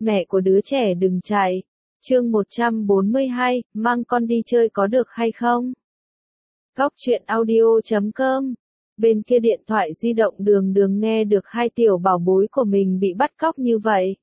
Mẹ của đứa trẻ đừng chạy. Chương 142, mang con đi chơi có được hay không? Góc truyện audio.com. Bên kia điện thoại di động Đường Đường nghe được hai tiểu bảo bối của mình bị bắt cóc như vậy.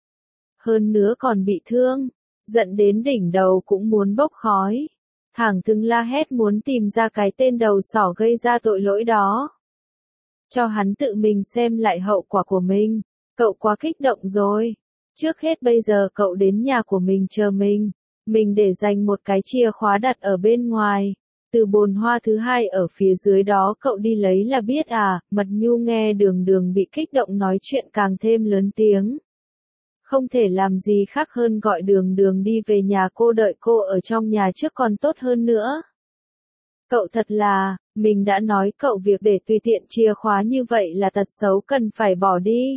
Hơn nữa còn bị thương, giận đến đỉnh đầu cũng muốn bốc khói. Thẳng thừng la hét muốn tìm ra cái tên đầu sỏ gây ra tội lỗi đó. Cho hắn tự mình xem lại hậu quả của mình. Cậu quá kích động rồi. Trước hết bây giờ cậu đến nhà của mình chờ mình. Mình để dành một cái chìa khóa đặt ở bên ngoài. Từ bồn hoa thứ hai ở phía dưới đó cậu đi lấy là biết à. Mật Nhu nghe Đường Đường bị kích động nói chuyện càng thêm lớn tiếng. Không thể làm gì khác hơn gọi Đường Đường đi về nhà cô, đợi cô ở trong nhà trước còn tốt hơn nữa. Cậu thật là, mình đã nói cậu việc để tùy tiện chìa khóa như vậy là tật xấu cần phải bỏ đi.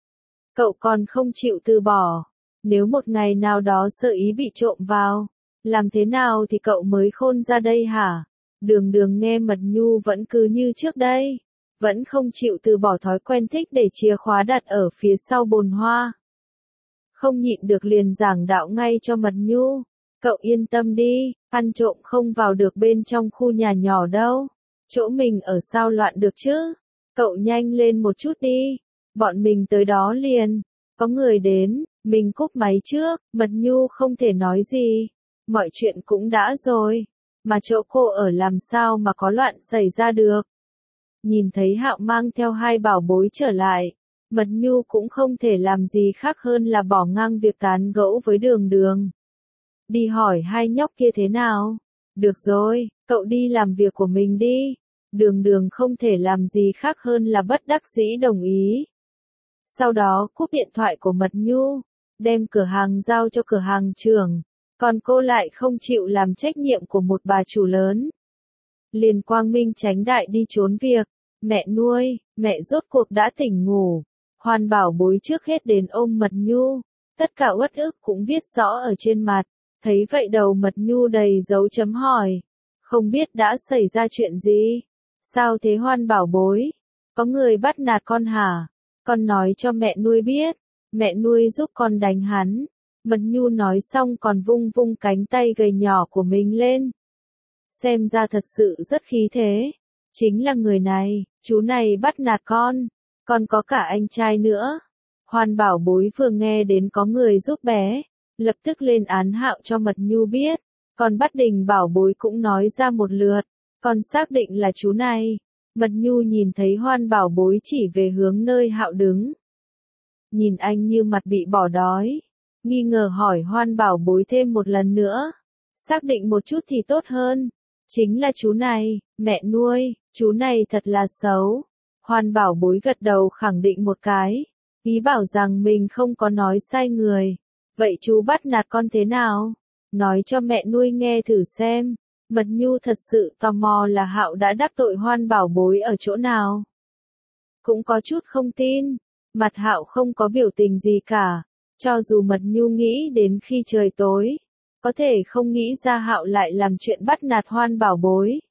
Cậu còn không chịu từ bỏ. Nếu một ngày nào đó sơ ý bị trộm vào, làm thế nào thì cậu mới khôn ra đây hả? Đường Đường nghe Mật Nhu vẫn cứ như trước đây. Vẫn không chịu từ bỏ thói quen thích để chìa khóa đặt ở phía sau bồn hoa. Không nhịn được liền giảng đạo ngay cho Mật Nhu. Cậu yên tâm đi, ăn trộm không vào được bên trong khu nhà nhỏ đâu. Chỗ mình ở sao loạn được chứ? Cậu nhanh lên một chút đi. Bọn mình tới đó liền. Có người đến, mình cúp máy trước. Mật Nhu không thể nói gì. Mọi chuyện cũng đã rồi. Mà chỗ cô ở làm sao mà có loạn xảy ra được. Nhìn thấy Hạo mang theo hai bảo bối trở lại. Mật Nhu cũng không thể làm gì khác hơn là bỏ ngang việc tán gẫu với Đường Đường. Đi hỏi hai nhóc kia thế nào? Được rồi, cậu đi làm việc của mình đi. Đường Đường không thể làm gì khác hơn là bất đắc dĩ đồng ý. Sau đó cúp điện thoại của Mật Nhu, đem cửa hàng giao cho cửa hàng trưởng. Còn cô lại không chịu làm trách nhiệm của một bà chủ lớn. Liền quang minh chánh đại đi trốn việc. Mẹ nuôi, mẹ rốt cuộc đã tỉnh ngủ. Hoàn bảo bối trước hết đến ôm Mật Nhu. Tất cả uất ức cũng viết rõ ở trên mặt. Thấy vậy đầu Mật Nhu đầy dấu chấm hỏi. Không biết đã xảy ra chuyện gì? Sao thế Hoan bảo bối? Có người bắt nạt con hả? Con nói cho mẹ nuôi biết. Mẹ nuôi giúp con đánh hắn. Mật Nhu nói xong còn vung vung cánh tay gầy nhỏ của mình lên. Xem ra thật sự rất khí thế. Chính là người này, chú này bắt nạt con. Còn có cả anh trai nữa. Hoan bảo bối vừa nghe đến có người giúp bé. Lập tức lên án Hạo cho Mật Nhu biết. Còn Bắt Đình bảo bối cũng nói ra một lượt. Còn xác định là chú này. Mật Nhu nhìn thấy Hoan bảo bối chỉ về hướng nơi Hạo đứng. Nhìn anh như mặt bị bỏ đói. Nghi ngờ hỏi Hoan bảo bối thêm một lần nữa. Xác định một chút thì tốt hơn. Chính là chú này, mẹ nuôi, chú này thật là xấu. Hoan bảo bối gật đầu khẳng định một cái. Ý bảo rằng mình không có nói sai người. Vậy chú bắt nạt con thế nào? Nói cho mẹ nuôi nghe thử xem. Mật Nhu thật sự tò mò là Hạo đã đắc tội Hoan bảo bối ở chỗ nào. Cũng có chút không tin. Mặt Hạo không có biểu tình gì cả. Cho dù Mật Nhu nghĩ đến khi trời tối. Có thể không nghĩ ra Hạo lại làm chuyện bắt nạt Hoan bảo bối.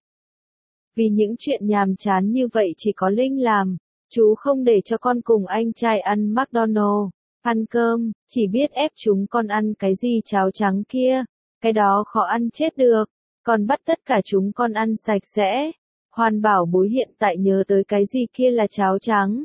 Vì những chuyện nhàm chán như vậy chỉ có Linh làm. Chú không để cho con cùng anh trai ăn McDonald's. Ăn cơm, chỉ biết ép chúng con ăn cái gì cháo trắng kia. Cái đó khó ăn chết được. Còn bắt tất cả chúng con ăn sạch sẽ. Hoan bảo bối hiện tại nhớ tới cái gì kia là cháo trắng.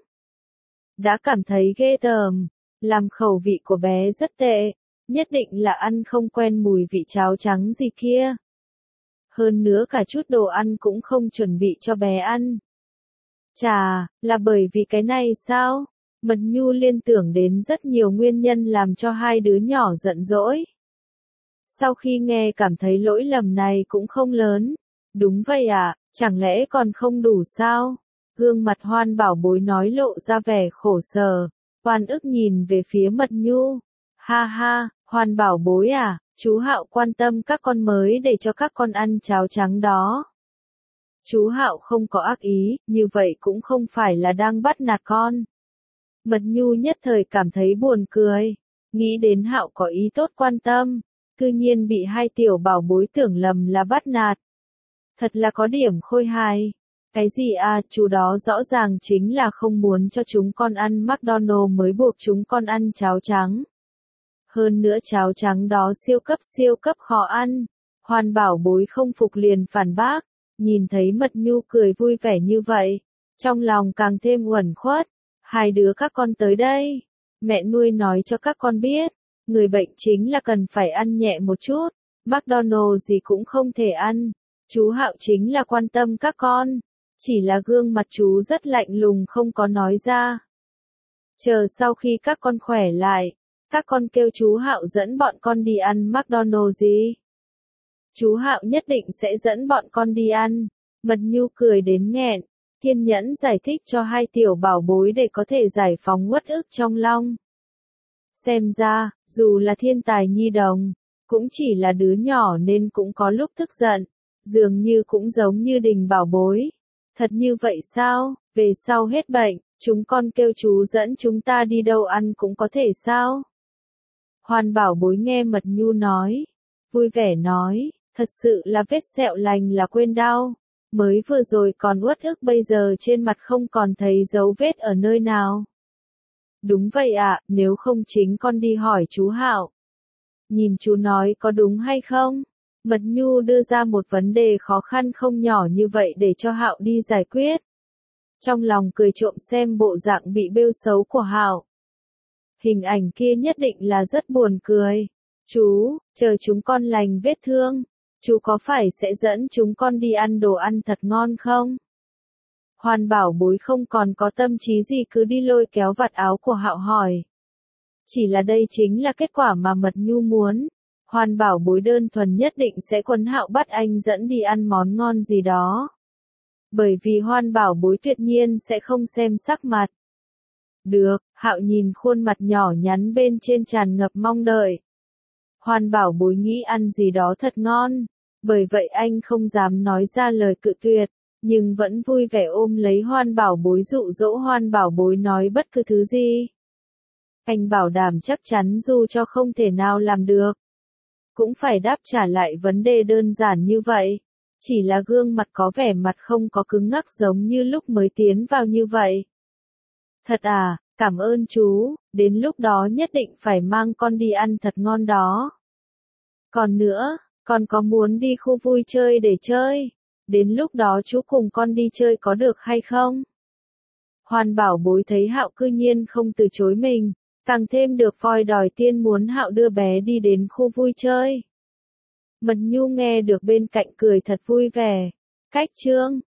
Đã cảm thấy ghê tởm. Làm khẩu vị của bé rất tệ. Nhất định là ăn không quen mùi vị cháo trắng gì kia. Hơn nữa cả chút đồ ăn cũng không chuẩn bị cho bé ăn. Chà, là bởi vì cái này sao? Mật Nhu liên tưởng đến rất nhiều nguyên nhân làm cho hai đứa nhỏ giận dỗi. Sau khi nghe cảm thấy lỗi lầm này cũng không lớn. Đúng vậy ạ, chẳng lẽ còn không đủ sao? Gương mặt Hoan bảo bối nói lộ ra vẻ khổ sở. Oan ức nhìn về phía Mật Nhu. Ha ha, Hoan bảo bối à, chú Hạo quan tâm các con mới để cho các con ăn cháo trắng đó. Chú Hạo không có ác ý, như vậy cũng không phải là đang bắt nạt con. Mật Nhu nhất thời cảm thấy buồn cười. Nghĩ đến Hạo có ý tốt quan tâm. Cư nhiên bị hai tiểu bảo bối tưởng lầm là bắt nạt. Thật là có điểm khôi hài. Cái gì à, chú đó rõ ràng chính là không muốn cho chúng con ăn McDonald's mới buộc chúng con ăn cháo trắng. Hơn nữa cháo trắng đó siêu cấp khó ăn. Hoan Bảo Bối không phục liền phản bác, nhìn thấy Mật Nhu cười vui vẻ như vậy, trong lòng càng thêm uẩn khuất. Hai đứa các con tới đây, mẹ nuôi nói cho các con biết, người bệnh chính là cần phải ăn nhẹ một chút, McDonald gì cũng không thể ăn. Chú Hạo chính là quan tâm các con, chỉ là gương mặt chú rất lạnh lùng không có nói ra. Chờ sau khi các con khỏe lại, các con kêu chú Hạo dẫn bọn con đi ăn McDonald gì. Chú Hạo nhất định sẽ dẫn bọn con đi ăn. Mật Nhu cười đến nghẹn, kiên nhẫn giải thích cho hai tiểu bảo bối để có thể giải phóng uất ức trong lòng. Xem ra, dù là thiên tài nhi đồng, cũng chỉ là đứa nhỏ nên cũng có lúc tức giận, dường như cũng giống như Đình Bảo Bối. Thật như vậy sao, về sau hết bệnh, chúng con kêu chú dẫn chúng ta đi đâu ăn cũng có thể sao? Hoan Bảo Bối nghe Mật Nhu nói, vui vẻ nói, thật sự là vết sẹo lành là quên đau, mới vừa rồi còn uất ức bây giờ trên mặt không còn thấy dấu vết ở nơi nào. Đúng vậy ạ, nếu không chính con đi hỏi chú Hạo. Nhìn chú nói có đúng hay không? Mật Nhu đưa ra một vấn đề khó khăn không nhỏ như vậy để cho Hạo đi giải quyết. Trong lòng cười trộm xem bộ dạng bị bêu xấu của Hạo. Hình ảnh kia nhất định là rất buồn cười. Chú, chờ chúng con lành vết thương, chú có phải sẽ dẫn chúng con đi ăn đồ ăn thật ngon không? Hoan Bảo Bối không còn có tâm trí gì cứ đi lôi kéo vạt áo của Hạo hỏi. Chỉ là đây chính là kết quả mà Mật Nhu muốn. Hoan Bảo Bối đơn thuần nhất định sẽ quấn Hạo bắt anh dẫn đi ăn món ngon gì đó. Bởi vì Hoan Bảo Bối tuyệt nhiên sẽ không xem sắc mặt. Được, Hạo nhìn khuôn mặt nhỏ nhắn bên trên tràn ngập mong đợi. Hoan Bảo Bối nghĩ ăn gì đó thật ngon, bởi vậy anh không dám nói ra lời cự tuyệt, nhưng vẫn vui vẻ ôm lấy Hoan Bảo Bối dụ dỗ Hoan Bảo Bối nói bất cứ thứ gì. Anh bảo đảm chắc chắn dù cho không thể nào làm được, cũng phải đáp trả lại vấn đề đơn giản như vậy, chỉ là gương mặt có vẻ mặt không có cứng ngắc giống như lúc mới tiến vào như vậy. Thật à, cảm ơn chú, đến lúc đó nhất định phải mang con đi ăn thật ngon đó. Còn nữa, con có muốn đi khu vui chơi để chơi, đến lúc đó chú cùng con đi chơi có được hay không? Hoan Bảo Bối thấy Hạo cư nhiên không từ chối mình, càng thêm được voi đòi tiên muốn Hạo đưa bé đi đến khu vui chơi. Mật Nhu nghe được bên cạnh cười thật vui vẻ. Cách chương